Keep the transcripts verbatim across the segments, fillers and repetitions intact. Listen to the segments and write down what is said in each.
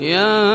يا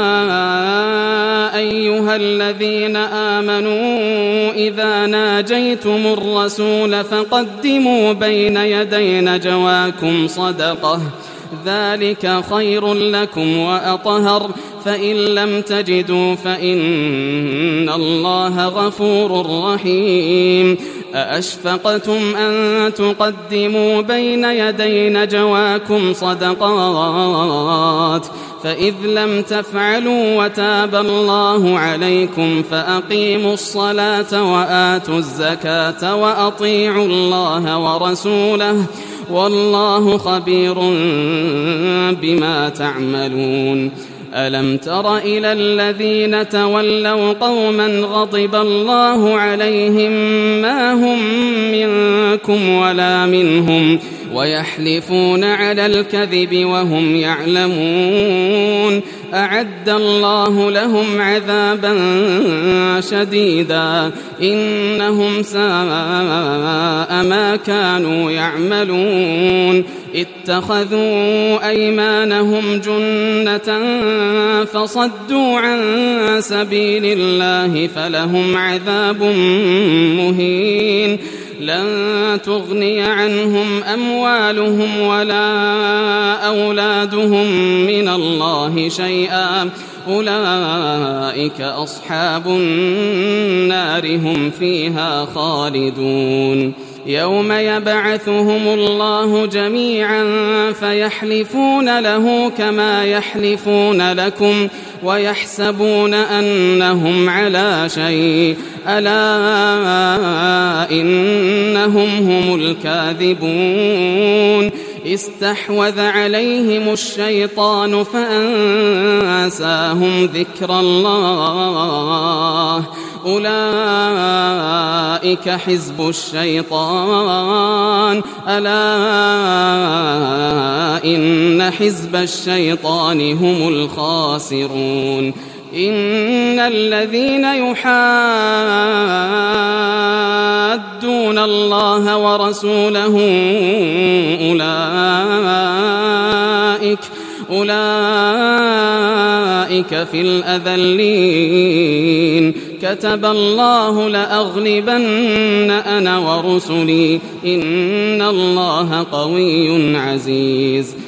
أيها الذين آمنوا إذا ناجيتم الرسول فقدموا بين يدي نجواكم صدقة ذلك خير لكم وأطهر فإن لم تجدوا فإن الله غفور رحيم أأشفقتم أن تقدموا بين يدي نجواكم صدقات فإذ لم تفعلوا وتاب الله عليكم فأقيموا الصلاة وآتوا الزكاة وأطيعوا الله ورسوله والله خبير بما تعملون ألم تر إلى الذين تولوا قوما غضب الله عليهم ما هم منكم ولا منهم ويحلفون على الكذب وهم يعلمون أعد الله لهم عذابا شديدا إنهم ساء ما كانوا يعملون اتخذوا أيمانهم جنة فصدوا عن سبيل الله فلهم عذاب مهين لن تغني عنهم أموالهم ولا أولادهم من الله شيئا أولئك أصحاب النار هم فيها خالدون يوم يبعثهم الله جميعا فيحلفون له كما يحلفون لكم ويحسبون أنهم على شيء ألا إنهم هم الكاذبون استحوذ عليهم الشيطان فأنساهم ذكر الله أولئك حزب الشيطان ألا إن حزب الشيطان هم الخاسرون إن الذين يحادون الله ورسوله أولئك أولئك في الأذلين كتب الله لأغلبن أنا ورسلي إن الله قوي عزيز